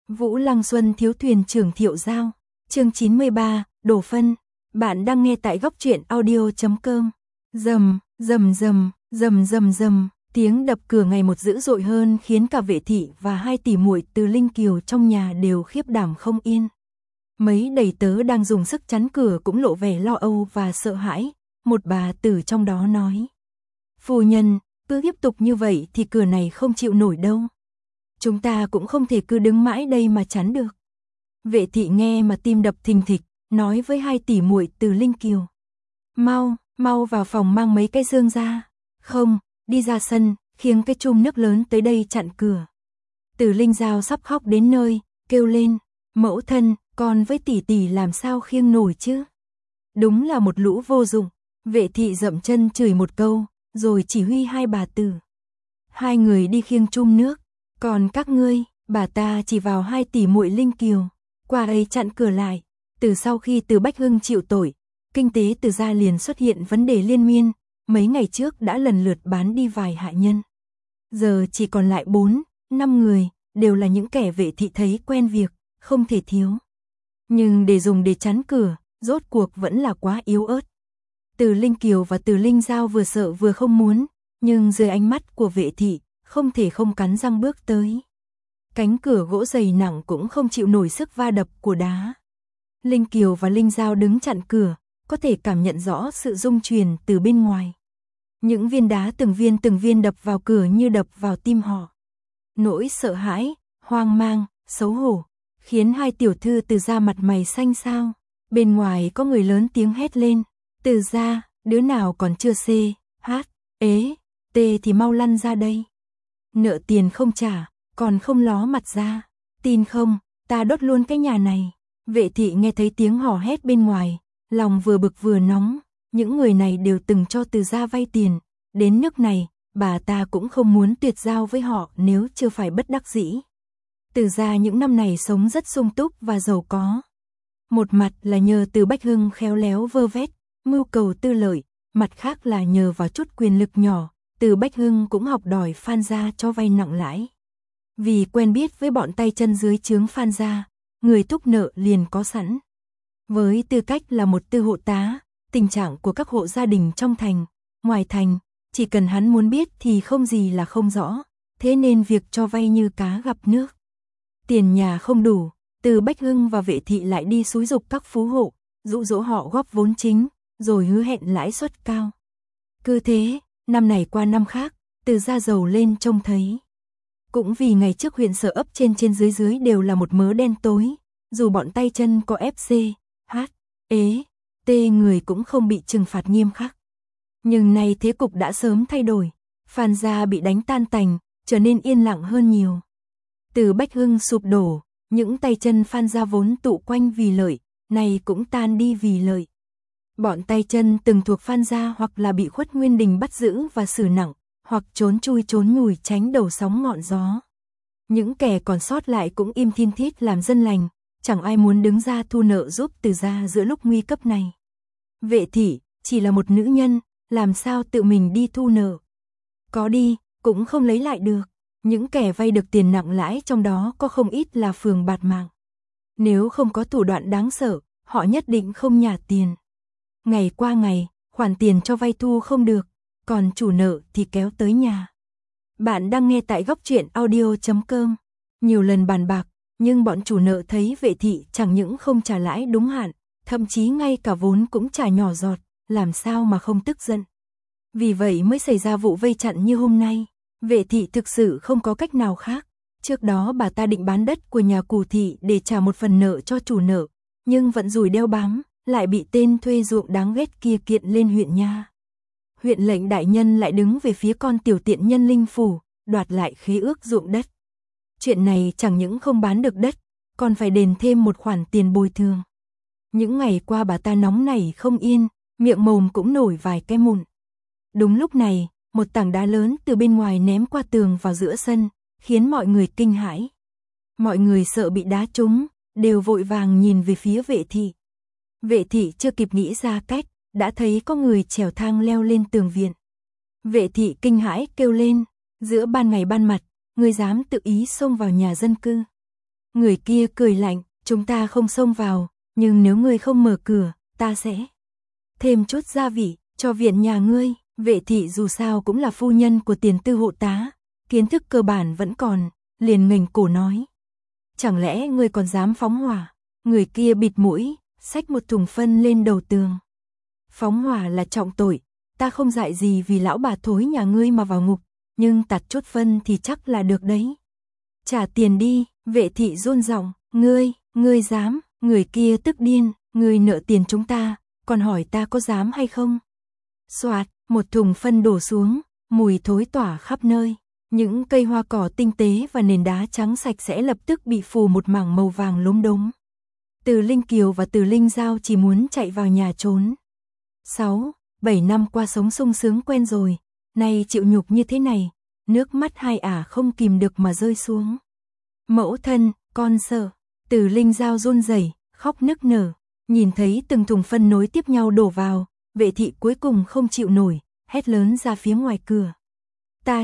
Vũ Lăng Xuân thiếu thuyền trưởng Thiệu Giao. Chương 93, đổ phân. Bạn đang nghe tại góc truyện audio.com. Rầm, rầm rầm, rầm rầm rầm, tiếng đập cửa ngày một dữ dội hơn khiến cả Vệ thị và hai tỷ muội Từ Linh Kiều trong nhà đều khiếp đảm không yên. Mấy đầy tớ đang dùng sức chắn cửa cũng lộ vẻ lo âu và sợ hãi, một bà tử trong đó nói: "Phu nhân, cứ tiếp tục như vậy thì cửa này không chịu nổi đâu. Chúng ta cũng không thể cứ đứng mãi đây mà chắn được." Vệ thị nghe mà tim đập thình thịch, nói với hai tỷ muội Từ Linh Kiều: "Mau, mau vào phòng mang mấy cái giương ra. Không, đi ra sân, khiêng cái chum nước lớn tới đây chặn cửa." Từ Linh Giao sắp khóc đến nơi, kêu lên: "Mẫu thân, con với tỷ tỷ làm sao khiêng nổi chứ? Đúng là một lũ vô dụng." Vệ thị dậm chân chửi một câu, rồi chỉ huy hai bà tử. Hai người đi khiêng chum nước, còn các ngươi, bà ta chỉ vào hai tỷ muội Linh Kiều, qua ấy chặn cửa lại. Từ sau khi Từ Bách Hưng chịu tội, kinh tế Từ gia liền xuất hiện vấn đề liên miên, mấy ngày trước đã lần lượt bán đi vài hạ nhân. Giờ chỉ còn lại 4, 5 người, đều là những kẻ Vệ thị thấy quen việc, không thể thiếu. Nhưng để dùng để chắn cửa, rốt cuộc vẫn là quá yếu ớt. Từ Linh Kiều và Từ Linh Giao vừa sợ vừa không muốn, nhưng dưới ánh mắt của Vệ thị, không thể không cắn răng bước tới. Cánh cửa gỗ dày nặng cũng không chịu nổi sức va đập của đá. Linh Kiều và Linh Giao đứng chặn cửa, có thể cảm nhận rõ sự rung truyền từ bên ngoài. Những viên đá từng viên đập vào cửa như đập vào tim họ. Nỗi sợ hãi, hoang mang, xấu hổ, khiến hai tiểu thư Từ gia mặt mày xanh xao. Bên ngoài có người lớn tiếng hét lên: "Từ gia, đứa nào còn chưa C, H, ế, T thì mau lăn ra đây. Nợ tiền không trả, còn không ló mặt ra. Tin không, ta đốt luôn cái nhà này." Vệ thị nghe thấy tiếng hò hét bên ngoài, lòng vừa bực vừa nóng. Những người này đều từng cho Từ gia vay tiền, đến nước này, bà ta cũng không muốn tuyệt giao với họ nếu chưa phải bất đắc dĩ. Từ gia những năm này sống rất sung túc và giàu có. Một mặt là nhờ Từ Bách Hưng khéo léo vơ vét, mưu cầu tư lợi, mặt khác là nhờ vào chút quyền lực nhỏ, Từ Bách Hưng cũng học đòi Phan gia cho vay nặng lãi. Vì quen biết với bọn tay chân dưới trướng Phan gia, người thúc nợ liền có sẵn. Với tư cách là một tư hộ tá, tình trạng của các hộ gia đình trong thành, ngoài thành, chỉ cần hắn muốn biết thì không gì là không rõ, thế nên việc cho vay như cá gặp nước. Tiền nhà không đủ, Từ Bách Hưng và Vệ thị lại đi xúi giục các phú hộ, dụ dỗ họ góp vốn chính, rồi hứa hẹn lãi suất cao. Cứ thế, năm này qua năm khác, Từ gia giàu lên trông thấy. Cũng vì ngày trước huyện Sở ấp trên dưới đều là một mớ đen tối, dù bọn tay chân có FC, H, ế, T người cũng không bị trừng phạt nghiêm khắc. Nhưng nay thế cục đã sớm thay đổi, Phan gia bị đánh tan tành, trở nên yên lặng hơn nhiều. Từ Bách Hưng sụp đổ, những tay chân Phan gia vốn tụ quanh vì lợi, nay cũng tan đi vì lợi. Bọn tay chân từng thuộc Phan gia hoặc là bị Khuất Nguyên Đình bắt giữ và xử nặng, hoặc trốn chui trốn nhùi tránh đầu sóng ngọn gió. Những kẻ còn sót lại cũng im thiên thít làm dân lành, chẳng ai muốn đứng ra thu nợ giúp Từ gia giữa lúc nguy cấp này. Vệ thị chỉ là một nữ nhân, làm sao tự mình đi thu nợ? Có đi, cũng không lấy lại được. Những kẻ vay được tiền nặng lãi trong đó có không ít là phường bạt mạng. Nếu không có thủ đoạn đáng sợ, họ nhất định không nhả tiền. Ngày qua ngày, khoản tiền cho vay thu không được, còn chủ nợ thì kéo tới nhà. Bạn đang nghe tại góc truyện audio.com. Nhiều lần bàn bạc, nhưng bọn chủ nợ thấy Vệ thị chẳng những không trả lãi đúng hạn, thậm chí ngay cả vốn cũng trả nhỏ giọt, làm sao mà không tức giận. Vì vậy mới xảy ra vụ vây chặn như hôm nay. Vệ thị thực sự không có cách nào khác. Trước đó bà ta định bán đất của nhà Cù thị để trả một phần nợ cho chủ nợ, nhưng vận rủi đeo bám, lại bị tên thuê ruộng đáng ghét kia kiện lên huyện nha. Huyện lệnh đại nhân lại đứng về phía con tiểu tiện nhân Linh phủ, đoạt lại khế ước ruộng đất. Chuyện này chẳng những không bán được đất, còn phải đền thêm một khoản tiền bồi thường. Những ngày qua bà ta nóng nảy không yên, miệng mồm cũng nổi vài cái mụn. Đúng lúc này, một tảng đá lớn từ bên ngoài ném qua tường vào giữa sân, khiến mọi người kinh hãi. Mọi người sợ bị đá trúng, đều vội vàng nhìn về phía Vệ thị. Vệ thị chưa kịp nghĩ ra cách, đã thấy có người trèo thang leo lên tường viện. Vệ thị kinh hãi kêu lên: "Giữa ban ngày ban mặt, ngươi dám tự ý xông vào nhà dân cư?" Người kia cười lạnh, chúng ta không xông vào, nhưng nếu ngươi không mở cửa, ta sẽ thêm chút gia vị cho viện nhà ngươi. Vệ thị dù sao cũng là phu nhân của tiền tư hộ tá, kiến thức cơ bản vẫn còn, liền nghềnh cổ nói. Chẳng lẽ ngươi còn dám phóng hỏa? Người kia bịt mũi, xách một thùng phân lên đầu tường. Phóng hỏa là trọng tội, ta không dại gì vì lão bà thối nhà ngươi mà vào ngục, nhưng tạt chút phân thì chắc là được đấy. Trả tiền đi, vệ thị run giọng, ngươi dám? Người kia tức điên, ngươi nợ tiền chúng ta, còn hỏi ta có dám hay không? Soạt, một thùng phân đổ xuống, mùi thối tỏa khắp nơi. Những cây hoa cỏ tinh tế và nền đá trắng sạch sẽ lập tức bị phủ một mảng màu vàng lốm đốm. Từ Linh Kiều và Từ Linh Giao chỉ muốn chạy vào nhà trốn. 6-7 năm qua sống sung sướng quen rồi, nay chịu nhục như thế này, nước mắt hai ả không kìm được mà rơi xuống. Mẫu thân, con sợ. Từ Linh Giao run rẩy, khóc nức nở, nhìn thấy từng thùng phân nối tiếp nhau đổ vào, vệ thị cuối cùng không chịu nổi, hét lớn ra phía ngoài cửa. Ta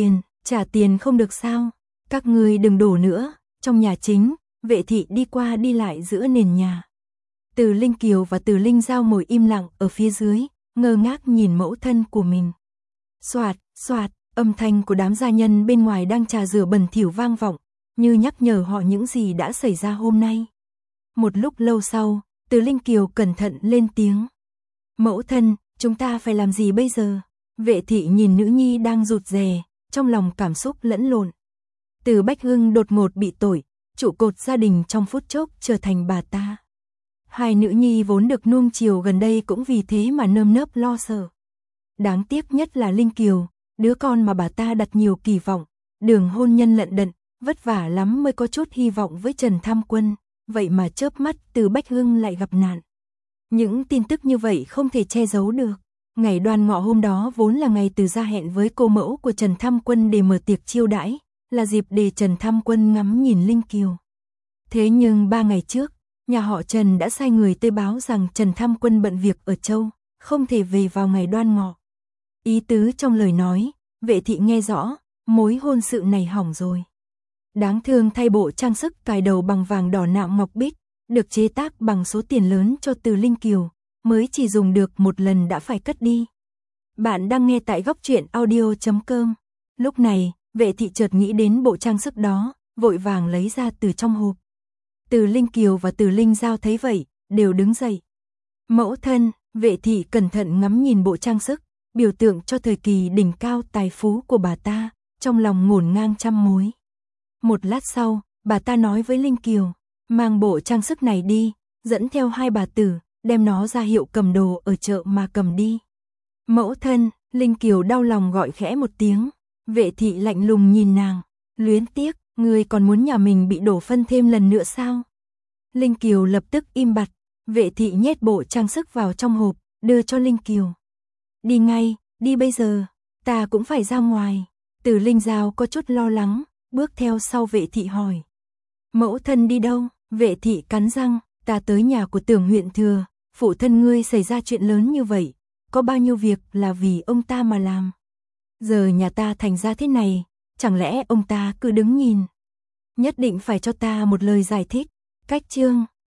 trả tiền không được sao? Các ngươi đừng đổ nữa. Trong nhà chính, vệ thị đi qua đi lại giữa nền nhà. Từ Linh Kiều và Từ Linh Giao ngồi im lặng ở phía dưới, ngơ ngác nhìn mẫu thân của mình. Soạt, soạt, âm thanh của đám gia nhân bên ngoài đang trà rửa bẩn thỉu vang vọng, như nhắc nhở họ những gì đã xảy ra hôm nay. Một lúc lâu sau, Từ Linh Kiều cẩn thận lên tiếng. Mẫu thân, chúng ta phải làm gì bây giờ? Vệ thị nhìn nữ nhi đang rụt rè, trong lòng cảm xúc lẫn lộn. Từ Bách Hưng đột ngột bị tội, trụ cột gia đình trong phút chốc trở thành bà ta. Hai nữ nhi vốn được nuông chiều gần đây cũng vì thế mà nơm nớp lo sợ. Đáng tiếc nhất là Linh Kiều, đứa con mà bà ta đặt nhiều kỳ vọng, đường hôn nhân lận đận, vất vả lắm mới có chút hy vọng với Trần Tham Quân, vậy mà chớp mắt Từ Bách Hưng lại gặp nạn. Những tin tức như vậy không thể che giấu được. Ngày Đoan Ngọ hôm đó vốn là ngày Từ gia hẹn với cô mẫu của Trần Tham Quân để mở tiệc chiêu đãi, là dịp để Trần Tham Quân ngắm nhìn Linh Kiều. Thế nhưng 3 ngày trước, nhà họ Trần đã sai người tới báo rằng Trần Tham Quân bận việc ở Châu, không thể về vào ngày Đoan Ngọ. Ý tứ trong lời nói, vệ thị nghe rõ, mối hôn sự này hỏng rồi. Đáng thương thay bộ trang sức cài đầu bằng vàng đỏ nạm ngọc bích, được chế tác bằng số tiền lớn cho Từ Linh Kiều, mới chỉ dùng được một lần đã phải cất đi. Bạn đang nghe tại góc truyện audio.com. Lúc này, vệ thị chợt nghĩ đến bộ trang sức đó, vội vàng lấy ra từ trong hộp. Từ Linh Kiều và Từ Linh Giao thấy vậy, đều đứng dậy. Mẫu thân, vệ thị cẩn thận ngắm nhìn bộ trang sức, biểu tượng cho thời kỳ đỉnh cao tài phú của bà ta, trong lòng ngổn ngang trăm mối. Một lát sau, bà ta nói với Linh Kiều, mang bộ trang sức này đi, dẫn theo hai bà tử, đem nó ra hiệu cầm đồ ở chợ mà cầm đi. Mẫu thân, Linh Kiều đau lòng gọi khẽ một tiếng, vệ thị lạnh lùng nhìn nàng, luyến tiếc, ngươi còn muốn nhà mình bị đổ phân thêm lần nữa sao? Linh Kiều lập tức im bặt, vệ thị nhét bộ trang sức vào trong hộp, đưa cho Linh Kiều. Đi ngay, đi bây giờ, ta cũng phải ra ngoài. Từ Linh Giao có chút lo lắng, bước theo sau vệ thị hỏi. Mẫu thân đi đâu? Vệ thị cắn răng, ta tới nhà của Tưởng huyện thừa, phụ thân ngươi xảy ra chuyện lớn như vậy, có bao nhiêu việc là vì ông ta mà làm. Giờ nhà ta thành ra thế này, chẳng lẽ ông ta cứ đứng nhìn? Nhất định phải cho ta một lời giải thích. Cách chương